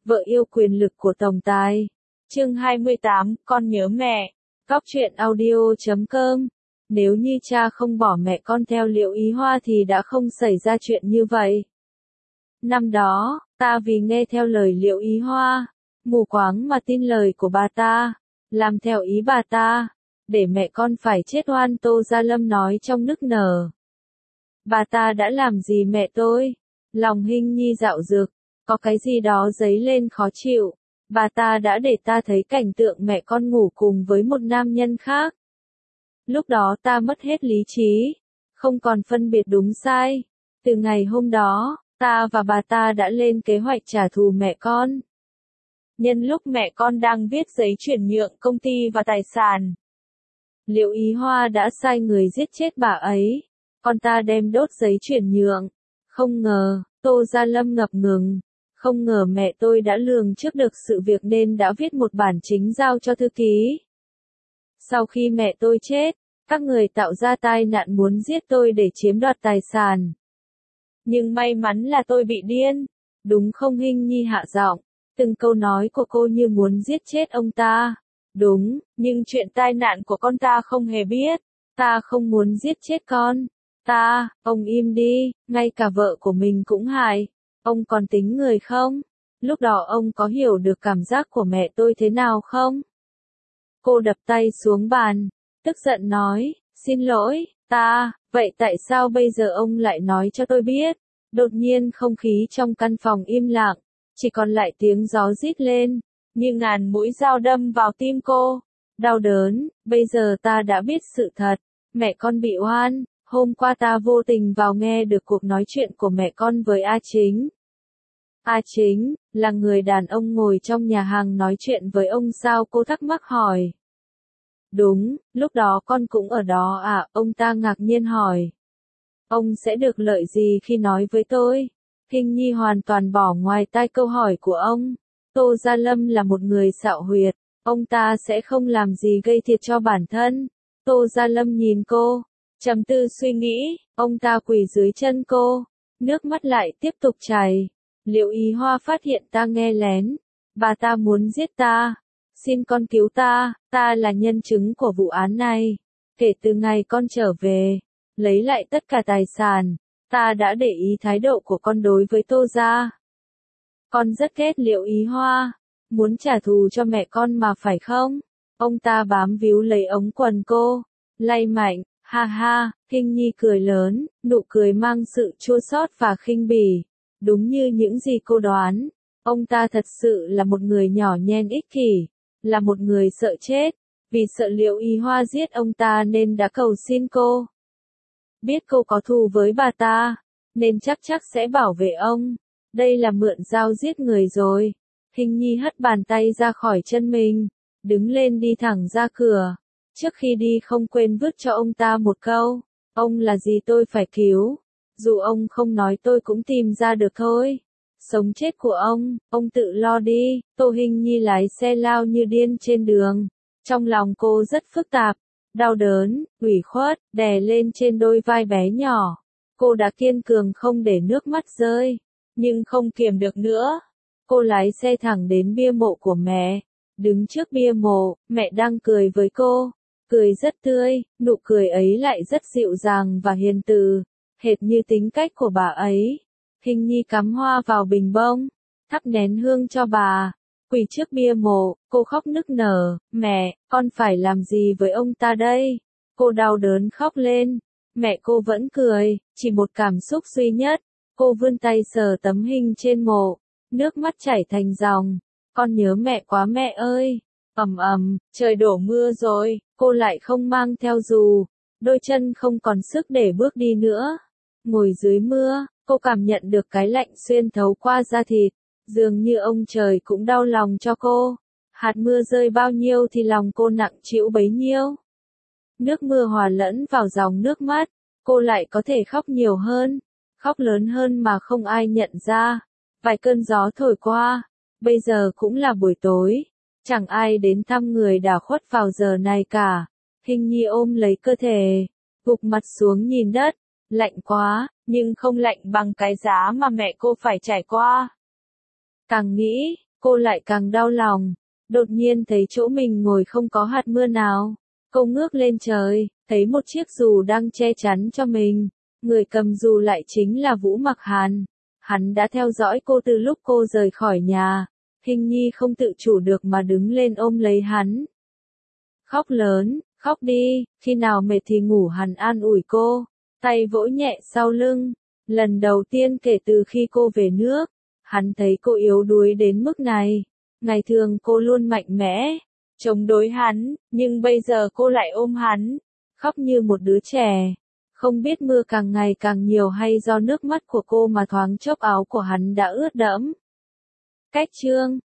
vợ yêu quyền lực của tổng tài. Chương 28, con nhớ mẹ. Góc truyện audio.com. Nếu như cha không bỏ mẹ con theo Liễu Ý Hoa thì đã không xảy ra chuyện như vậy. Năm đó, ta vì nghe theo lời Liễu Ý Hoa, mù quáng mà tin lời của bà ta, làm theo ý bà ta, để mẹ con phải chết oan. Tô Gia Lâm nói trong nức nở. Bà ta đã làm gì mẹ tôi? Lòng Hinh Nhi dạo dực, có cái gì đó dấy lên khó chịu. Bà ta đã để ta thấy cảnh tượng mẹ con ngủ cùng với một nam nhân khác. Lúc đó ta mất hết lý trí, không còn phân biệt đúng sai. Từ ngày hôm đó, ta và bà ta đã lên kế hoạch trả thù mẹ con. Nhân lúc mẹ con đang viết giấy chuyển nhượng công ty và tài sản, Liễu Ý Hoa đã sai người giết chết bà ấy. Con ta đem đốt giấy chuyển nhượng. Không ngờ, Tô Gia Lâm ngập ngừng. Không ngờ mẹ tôi đã lường trước được sự việc nên đã viết một bản chính giao cho thư ký. Sau khi mẹ tôi chết, các người tạo ra tai nạn muốn giết tôi để chiếm đoạt tài sản. Nhưng may mắn là tôi bị điên. Đúng không? Hinh Nhi hạ giọng. Từng câu nói của cô như muốn giết chết ông ta. Đúng, nhưng chuyện tai nạn của con ta không hề biết. Ta không muốn giết chết con. Ông im đi, ngay cả vợ của mình cũng hại. Ông còn tính người không? Lúc đó ông có hiểu được cảm giác của mẹ tôi thế nào không? Cô đập tay xuống bàn, tức giận nói, xin lỗi, vậy tại sao bây giờ ông lại nói cho tôi biết? Đột nhiên không khí trong căn phòng im lặng, chỉ còn lại tiếng gió rít lên, như ngàn mũi dao đâm vào tim cô. Đau đớn, bây giờ ta đã biết sự thật, mẹ con bị oan. Hôm qua ta vô tình vào nghe được cuộc nói chuyện của mẹ con với A Chính. A Chính, là người đàn ông ngồi trong nhà hàng nói chuyện với ông sao? Cô thắc mắc hỏi. Đúng, lúc đó con cũng ở đó à? Ông ta ngạc nhiên hỏi. Ông sẽ được lợi gì khi nói với tôi? Hinh Nhi hoàn toàn bỏ ngoài tai câu hỏi của ông. Tô Gia Lâm là một người xạo huyệt, ông ta sẽ không làm gì gây thiệt cho bản thân. Tô Gia Lâm nhìn cô, trầm tư suy nghĩ, ông ta quỳ dưới chân cô, nước mắt lại tiếp tục chảy. Liễu Ý Hoa phát hiện ta nghe lén, bà ta muốn giết ta. Xin con cứu ta là nhân chứng của vụ án này. Kể từ ngày con trở về, lấy lại tất cả tài sản, ta đã để ý thái độ của con đối với Tô gia. Con rất ghét Liễu Ý Hoa, muốn trả thù cho mẹ con mà phải không? Ông ta bám víu lấy ống quần cô, lay mạnh. Ha ha, Hinh Nhi cười lớn, nụ cười mang sự chua xót và khinh bỉ. Đúng như những gì cô đoán, ông ta thật sự là một người nhỏ nhen ích kỷ, là một người sợ chết, vì sợ Liễu Ý Hoa giết ông ta nên đã cầu xin cô. Biết cô có thù với bà ta, nên chắc sẽ bảo vệ ông. Đây là mượn dao giết người rồi. Hinh Nhi hất bàn tay ra khỏi chân mình, đứng lên đi thẳng ra cửa. Trước khi đi không quên vứt cho ông ta một câu, ông là gì tôi phải cứu, dù ông không nói tôi cũng tìm ra được thôi. Sống chết của ông tự lo đi. Tô Hinh Nhi lái xe lao như điên trên đường, trong lòng cô rất phức tạp, đau đớn, ủy khuất, đè lên trên đôi vai bé nhỏ. Cô đã kiên cường không để nước mắt rơi, nhưng không kiềm được nữa. Cô lái xe thẳng đến bia mộ của mẹ, đứng trước bia mộ, mẹ đang cười với cô. Cười rất tươi, nụ cười ấy lại rất dịu dàng và hiền từ, hệt như tính cách của bà ấy. Hinh Nhi cắm hoa vào bình bông, thắp nén hương cho bà, quỳ trước bia mộ, cô khóc nức nở, mẹ, con phải làm gì với ông ta đây? Cô đau đớn khóc lên, mẹ cô vẫn cười, chỉ một cảm xúc duy nhất, cô vươn tay sờ tấm hình trên mộ, nước mắt chảy thành dòng, con nhớ mẹ quá mẹ ơi. Trời đổ mưa rồi, cô lại không mang theo dù, đôi chân không còn sức để bước đi nữa. Ngồi dưới mưa, cô cảm nhận được cái lạnh xuyên thấu qua da thịt, dường như ông trời cũng đau lòng cho cô. Hạt mưa rơi bao nhiêu thì lòng cô nặng trĩu bấy nhiêu. Nước mưa hòa lẫn vào dòng nước mắt, cô lại có thể khóc nhiều hơn, khóc lớn hơn mà không ai nhận ra. Vài cơn gió thổi qua, bây giờ cũng là buổi tối. Chẳng ai đến thăm người đã khuất vào giờ này cả. Hinh Nhi ôm lấy cơ thể, gục mặt xuống nhìn đất. Lạnh quá, nhưng không lạnh bằng cái giá mà mẹ cô phải trải qua. Càng nghĩ, cô lại càng đau lòng. Đột nhiên thấy chỗ mình ngồi không có hạt mưa nào. Cô ngước lên trời, thấy một chiếc dù đang che chắn cho mình. Người cầm dù lại chính là Vũ Mặc Hàn. Hắn đã theo dõi cô từ lúc cô rời khỏi nhà. Hình nhi không tự chủ được mà đứng lên ôm lấy hắn. Khóc lớn, khóc đi, khi nào mệt thì ngủ, hắn an ủi cô. Tay vỗ nhẹ sau lưng. Lần đầu tiên kể từ khi cô về nước, hắn thấy cô yếu đuối đến mức này. Ngày thường cô luôn mạnh mẽ, chống đối hắn, nhưng bây giờ cô lại ôm hắn, khóc như một đứa trẻ. Không biết mưa càng ngày càng nhiều hay do nước mắt của cô mà thoáng chốc áo của hắn đã ướt đẫm. Cách chương